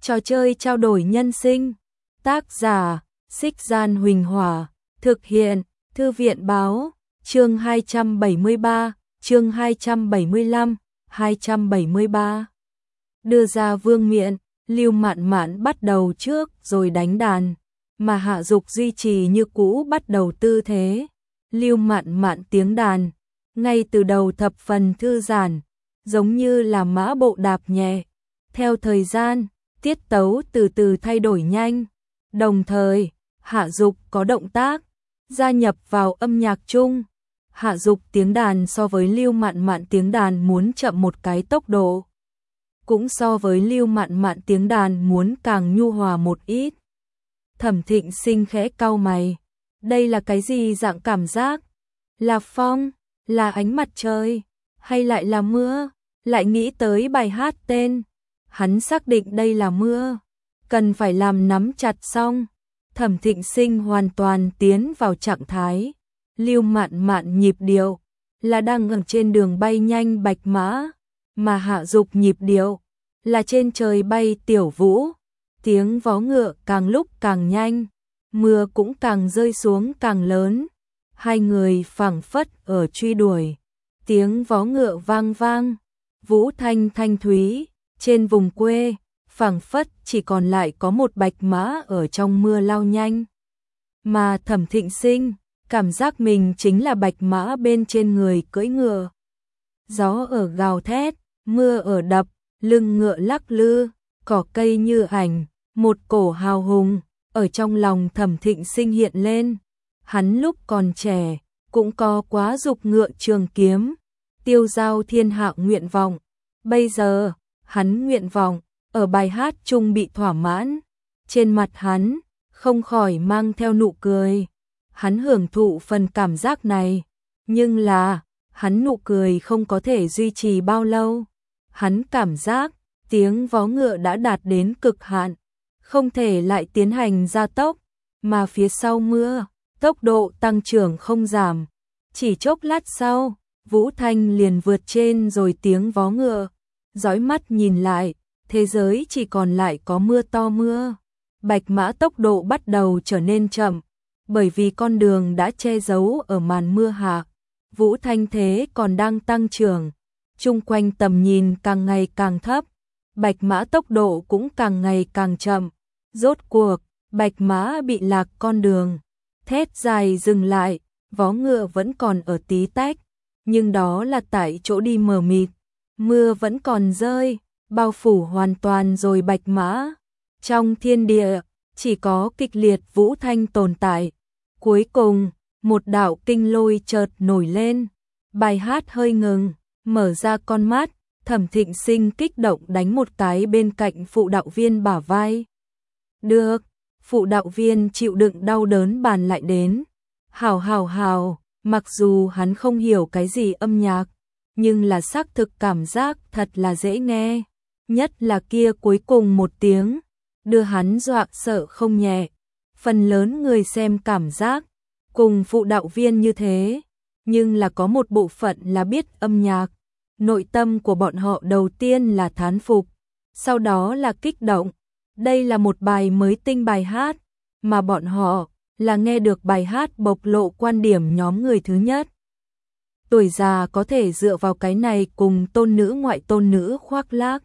Trò chơi trao đổi nhân sinh. Tác giả: Xích Gian Huỳnh Hỏa. Thực hiện: Thư viện báo. Chương 273, chương 275, 273. Đưa ra vương miện, Lưu Mạn Mạn bắt đầu trước rồi đánh đàn, mà Hạ Dục duy trì như cũ bắt đầu tư thế. Lưu Mạn Mạn tiếng đàn, ngay từ đầu thập phần thư giãn, giống như là mã bộ đạp nhẹ. Theo thời gian, tiết tấu từ từ thay đổi nhanh, đồng thời, Hạ Dục có động tác, gia nhập vào âm nhạc chung. Hạ Dục tiếng đàn so với Lưu Mạn Mạn tiếng đàn muốn chậm một cái tốc độ, cũng so với Lưu Mạn Mạn tiếng đàn muốn càng nhu hòa một ít. Thẩm Thịnh Sinh khẽ cau mày, đây là cái gì dạng cảm giác? Là phong, là ánh mặt trời, hay lại là mưa? Lại nghĩ tới bài hát tên, hắn xác định đây là mưa, cần phải làm nắm chặt xong. Thẩm Thịnh Sinh hoàn toàn tiến vào trạng thái. Lưu Mạn Mạn nhịp điệu là đang ở trên đường bay nhanh bạch mã, mà Hạ Dục nhịp điệu là trên trời bay tiểu vũ. Tiếng vó ngựa càng lúc càng nhanh, mưa cũng càng rơi xuống càng lớn. Hai người phảng phất ở truy đuổi. Tiếng vó ngựa vang vang, vũ thanh thanh thúy, trên vùng quê phảng phất chỉ còn lại có một bạch mã ở trong mưa lao nhanh. Mà Thẩm Thịnh Sinh cảm giác mình chính là bạch mã bên trên người cưỡi ngựa. Gió ở gào thét, mưa ở đập, lưng ngựa lắc lư, cỏ cây như ảnh, một cổ hào hùng ở trong lòng Thẩm Thịnh Sinh hiện lên. Hắn lúc còn trẻ cũng có quá dục ngựa trường kiếm, tiêu giao thiên hạ nguyện vọng. Bây giờ, hắn nguyện vọng ở bài hát chung bị thỏa mãn. Trên mặt hắn không khỏi mang theo nụ cười. Hắn hưởng thụ phần cảm giác này, nhưng là hắn nụ cười không có thể duy trì bao lâu. Hắn cảm giác tiếng vó ngựa đã đạt đến cực hạn, không thể lại tiến hành gia tốc, mà phía sau mưa, tốc độ tăng trưởng không giảm. Chỉ chốc lát sau, vũ thanh liền vượt trên rồi tiếng vó ngựa. Dõi mắt nhìn lại, thế giới chỉ còn lại có mưa to mưa. Bạch mã tốc độ bắt đầu trở nên chậm, bởi vì con đường đã che giấu ở màn mưa hạ. Vũ thanh thế còn đang tăng trưởng, chung quanh tầm nhìn càng ngày càng thấp, bạch mã tốc độ cũng càng ngày càng chậm. Rốt cuộc, bạch mã bị lạc con đường, thét dài dừng lại, vó ngựa vẫn còn ở tí tách, nhưng đó là tại chỗ đi mờ mịt. Mưa vẫn còn rơi, bao phủ hoàn toàn rồi bạch mã. Trong thiên địa, chỉ có kịch liệt vũ thanh tồn tại. Cuối cùng, một đạo kinh lôi chợt nổi lên. Bài hát hơi ngừng, mở ra con mắt, Thẩm Thịnh Sinh kích động đánh một cái bên cạnh phụ đạo viên bả vai. Được, phụ đạo viên chịu đựng đau đớn bàn lại đến. Hào hào hào, mặc dù hắn không hiểu cái gì âm nhạc, nhưng là xác thực cảm giác thật là dễ nghe. Nhất là kia cuối cùng một tiếng, đưa hắn dọa sợ không nhẹ. Phần lớn người xem cảm giác cùng phụ đạo viên như thế, nhưng là có một bộ phận là biết âm nhạc. Nội tâm của bọn họ đầu tiên là thán phục, sau đó là kích động. Đây là một bài mới tinh bài hát, mà bọn họ là nghe được bài hát bộc lộ quan điểm nhóm người thứ nhất. Tuổi già có thể dựa vào cái này cùng tôn nữ ngoại tôn nữ khoác lác.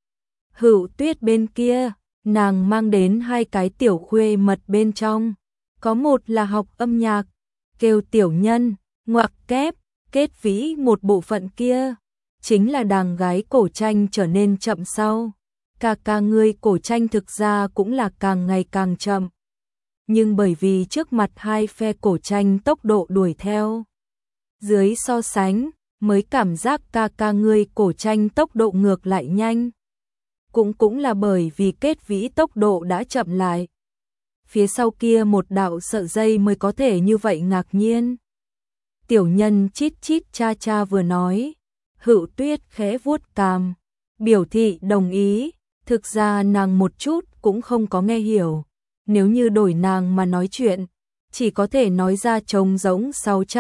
Hữu Tuyết bên kia, nàng mang đến hai cái tiểu khuê mật bên trong. Có một là học âm nhạc, kêu Tiểu Nhân, ngoặc kép, kết vĩ một bộ phận kia. Chính là đàn gái cổ tranh trở nên chậm sau. Ca ngươi cổ tranh thực ra cũng là càng ngày càng chậm. Nhưng bởi vì trước mặt hai phe cổ tranh tốc độ đuổi theo. Dưới so sánh, mới cảm giác ca ngươi cổ tranh tốc độ ngược lại nhanh. Cũng là bởi vì kết vĩ tốc độ đã chậm lại. Phía sau kia một đạo sợi dây mới có thể như vậy ngạc nhiên. Tiểu Nhân chít chít cha cha vừa nói, Hữu Tuyết khẽ vuốt cằm, biểu thị đồng ý. Thực ra nàng một chút cũng không có nghe hiểu. Nếu như đổi nàng mà nói chuyện, chỉ có thể nói ra trống rỗng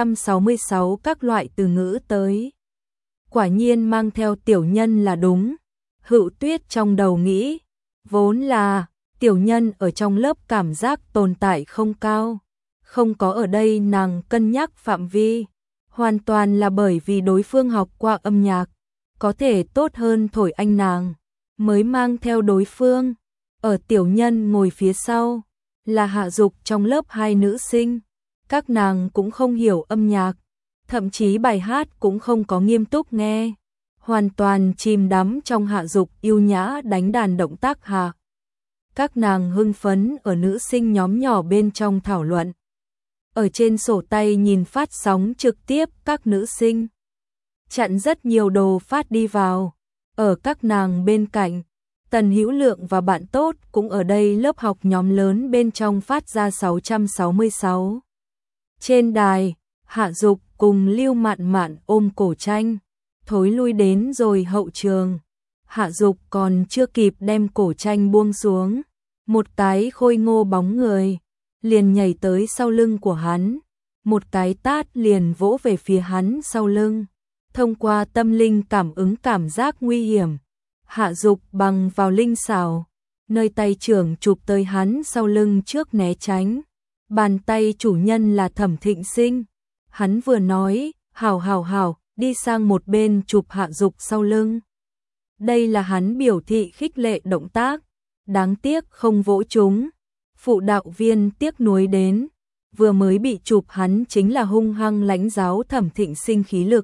666 các loại từ ngữ tới. Quả nhiên mang theo Tiểu Nhân là đúng. Hữu Tuyết trong đầu nghĩ, Vốn là tiểu nhân ở trong lớp cảm giác tồn tại không cao, không có ở đây nàng cân nhắc phạm vi, hoàn toàn là bởi vì đối phương học qua âm nhạc, có thể tốt hơn thổi anh nàng, mới mang theo đối phương. Ở tiểu nhân ngồi phía sau, là Hạ Dục trong lớp hai nữ sinh, các nàng cũng không hiểu âm nhạc, thậm chí bài hát cũng không có nghiêm túc nghe, hoàn toàn chìm đắm trong Hạ Dục yêu nhã đánh đàn động tác hạ. Các nàng hưng phấn ở nữ sinh nhóm nhỏ bên trong thảo luận. Ở trên sổ tay nhìn phát sóng trực tiếp các nữ sinh. Chặn rất nhiều đồ phát đi vào. Ở các nàng bên cạnh, Tần Hữu Lượng và bạn tốt cũng ở đây lớp học nhóm lớn bên trong phát ra 666. Trên đài, Hạ Dục cùng Lưu Mạn Mạn ôm cổ tranh, thối lui đến rồi hậu trường. Hạ Dục còn chưa kịp đem cổ tranh buông xuống, một cái khôi ngô bóng người liền nhảy tới sau lưng của hắn, một cái tát liền vỗ về phía hắn sau lưng. Thông qua tâm linh cảm ứng cảm giác nguy hiểm, Hạ Dục bằng vào linh xảo, nơi tay trưởng chụp tới hắn sau lưng trước né tránh. Bàn tay chủ nhân là Thẩm Thịnh Sinh, hắn vừa nói, hảo hảo hảo, đi sang một bên chụp Hạ Dục sau lưng. Đây là hắn biểu thị khích lệ động tác, đáng tiếc không vỗ trúng. Phụ đạo viên tiếc nuối đến, vừa mới bị chụp hắn chính là hung hăng lãnh giáo Thẩm Thịnh Sinh khí lực.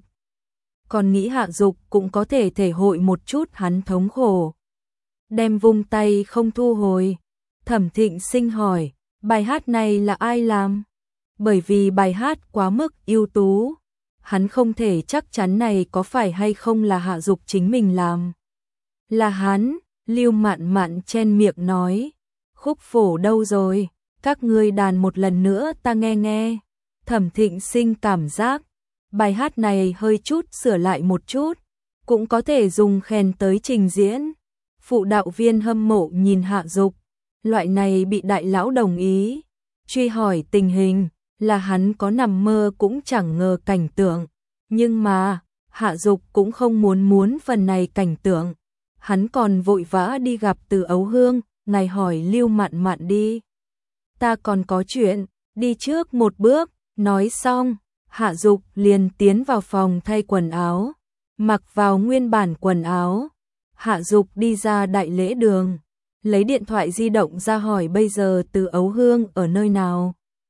Còn nghĩ Hạ Dục cũng có thể thể hội một chút hắn thống khổ. Đem vung tay không thu hồi. Thẩm Thịnh Sinh hỏi, bài hát này là ai làm? Bởi vì bài hát quá mức ưu tú, hắn không thể chắc chắn này có phải hay không là Hạ Dục chính mình làm. Là hắn, Lưu Mạn Mạn chen miệng nói, khúc phổ đâu rồi, các ngươi đàn một lần nữa ta nghe nghe. Thẩm Thịnh Sinh cảm giác, bài hát này hơi chút sửa lại một chút, cũng có thể dùng khen tới trình diễn. Phụ đạo viên hâm mộ nhìn Hạ Dục, loại này bị đại lão đồng ý, truy hỏi tình hình, là hắn có nằm mơ cũng chẳng ngờ cảnh tượng. Nhưng mà, Hạ Dục cũng không muốn phần này cảnh tượng. Hắn còn vội vã đi gặp Từ Ấu Hương, ngài hỏi Lưu Mạn Mạn đi. Ta còn có chuyện, đi trước một bước, nói xong, Hạ Dục liền tiến vào phòng thay quần áo, mặc vào nguyên bản quần áo. Hạ Dục đi ra đại lễ đường, lấy điện thoại di động ra hỏi bây giờ Từ Ấu Hương ở nơi nào.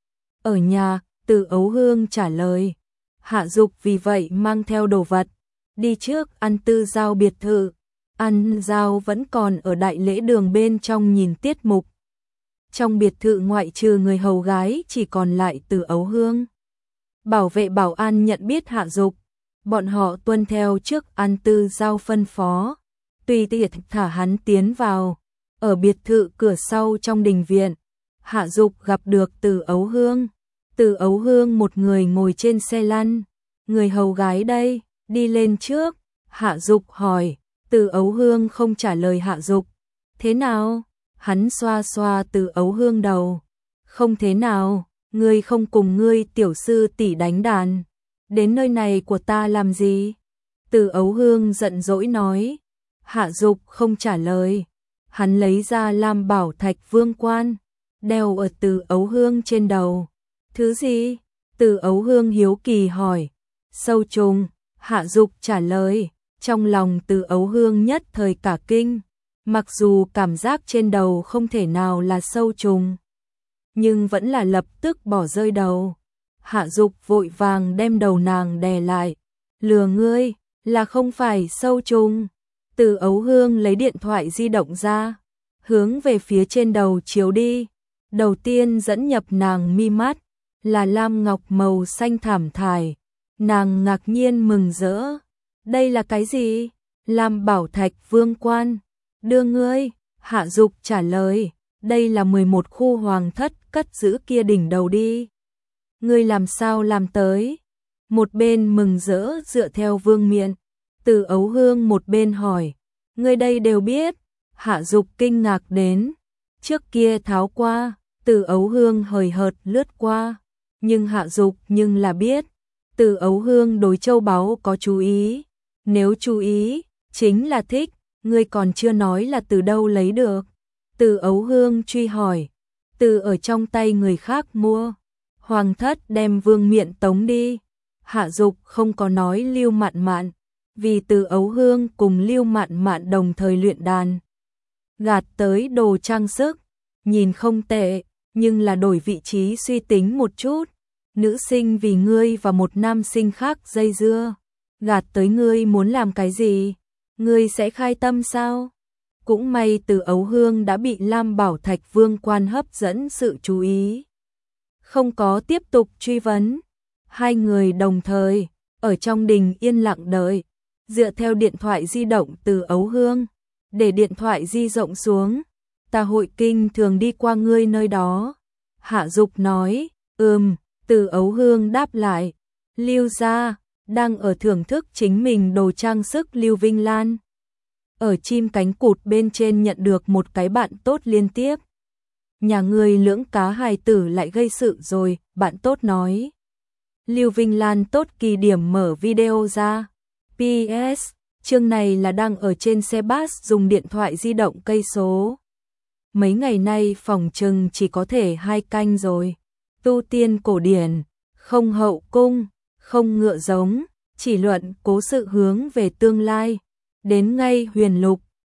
Ở nhà, Từ Ấu Hương trả lời. Hạ Dục vì vậy mang theo đồ vật, đi trước An Tư Giao biệt thự. An Giao vẫn còn ở đại lễ đường bên trong nhìn tiết mục. Trong biệt thự ngoại trừ người hầu gái chỉ còn lại Từ Ấu Hương. Bảo vệ bảo an nhận biết Hạ Dục, bọn họ tuân theo trước An Tư Giao phân phó, tùy tiện thả hắn tiến vào. Ở biệt thự cửa sau trong đình viện, Hạ Dục gặp được Từ Ấu Hương. Từ Ấu Hương một người ngồi trên xe lăn, người hầu gái đây, đi lên trước. Hạ Dục hỏi, Từ Ấu Hương không trả lời Hạ Dục. Thế nào? Hắn xoa xoa Từ Ấu Hương đầu. Không thế nào, ngươi không cùng ngươi tiểu sư tỷ đánh đàn, đến nơi này của ta làm gì? Từ Ấu Hương giận dỗi nói. Hạ Dục không trả lời. Hắn lấy ra Lam Bảo Thạch Vương Quan, đeo ở Từ Ấu Hương trên đầu. Thứ gì? Từ Ấu Hương hiếu kỳ hỏi. Sâu trùng, Hạ Dục trả lời. Trong lòng Từ Ấu Hương nhất thời cả kinh, mặc dù cảm giác trên đầu không thể nào là sâu trùng, nhưng vẫn là lập tức bỏ rơi đầu. Hạ Dục vội vàng đem đầu nàng đè lại. Lừa ngươi, là không phải sâu trùng. Từ Ấu Hương lấy điện thoại di động ra, hướng về phía trên đầu chiếu đi. Đầu tiên dẫn nhập nàng mi mắt, là lam ngọc màu xanh thảm thải. Nàng ngạc nhiên mừng rỡ. Đây là cái gì? Lam Bảo Thạch Vương Quan. Đưa ngươi. Hạ Dục trả lời. Đây là 11 khu hoàng thất cất giữ kia đỉnh đầu đi. Ngươi làm sao làm tới? Một bên mừng rỡ dựa theo vương miện. Từ Ấu Hương một bên hỏi. Ngươi đây đều biết. Hạ Dục kinh ngạc đến. Trước kia tháo qua. Từ Ấu Hương hời hợt lướt qua. Nhưng Hạ Dục nhưng là biết. Từ Ấu Hương đối châu báu có chú ý. Nếu chú ý, chính là thích. Ngươi còn chưa nói là từ đâu lấy được. Từ Ấu Hương truy hỏi, từ ở trong tay người khác mua. Hoàng thất đem Vương Miện tống đi. Hạ Dục không có nói Lưu Mạn Mạn, vì Từ Ấu Hương cùng Lưu Mạn Mạn đồng thời luyện đàn. Gạt tới đồ trang sức, nhìn không tệ, nhưng là đổi vị trí suy tính một chút. Nữ sinh vì ngươi và một nam sinh khác dây dưa. Gạt tới ngươi muốn làm cái gì? Ngươi sẽ khai tâm sao? Cũng may Từ Ấu Hương đã bị Lam Bảo Thạch Vương quan hấp dẫn sự chú ý. Không có tiếp tục truy vấn. Hai người đồng thời, ở trong đình yên lặng đợi. Dựa theo điện thoại di động Từ Ấu Hương, để điện thoại di rộng xuống. Ta hội kinh thường đi qua ngươi nơi đó. Hạ Dục nói, Từ Ấu Hương đáp lại. Lưu gia đang ở thưởng thức chính mình đồ trang sức Lưu Vinh Lan. Ở chim cánh cụt bên trên nhận được một cái bạn tốt liên tiếp. Nhà ngươi lưỡng cá hài tử lại gây sự rồi, bạn tốt nói. Lưu Vinh Lan tốt kỳ điểm mở video ra. PS, chương này là đang ở trên xe bus dùng điện thoại di động cây số. Mấy ngày nay phòng trừng chỉ có thể 2 canh rồi. Tu tiên cổ điển, không hậu cung, không ngựa giống, chỉ luận cố sự hướng về tương lai. Đến ngay huyền lục,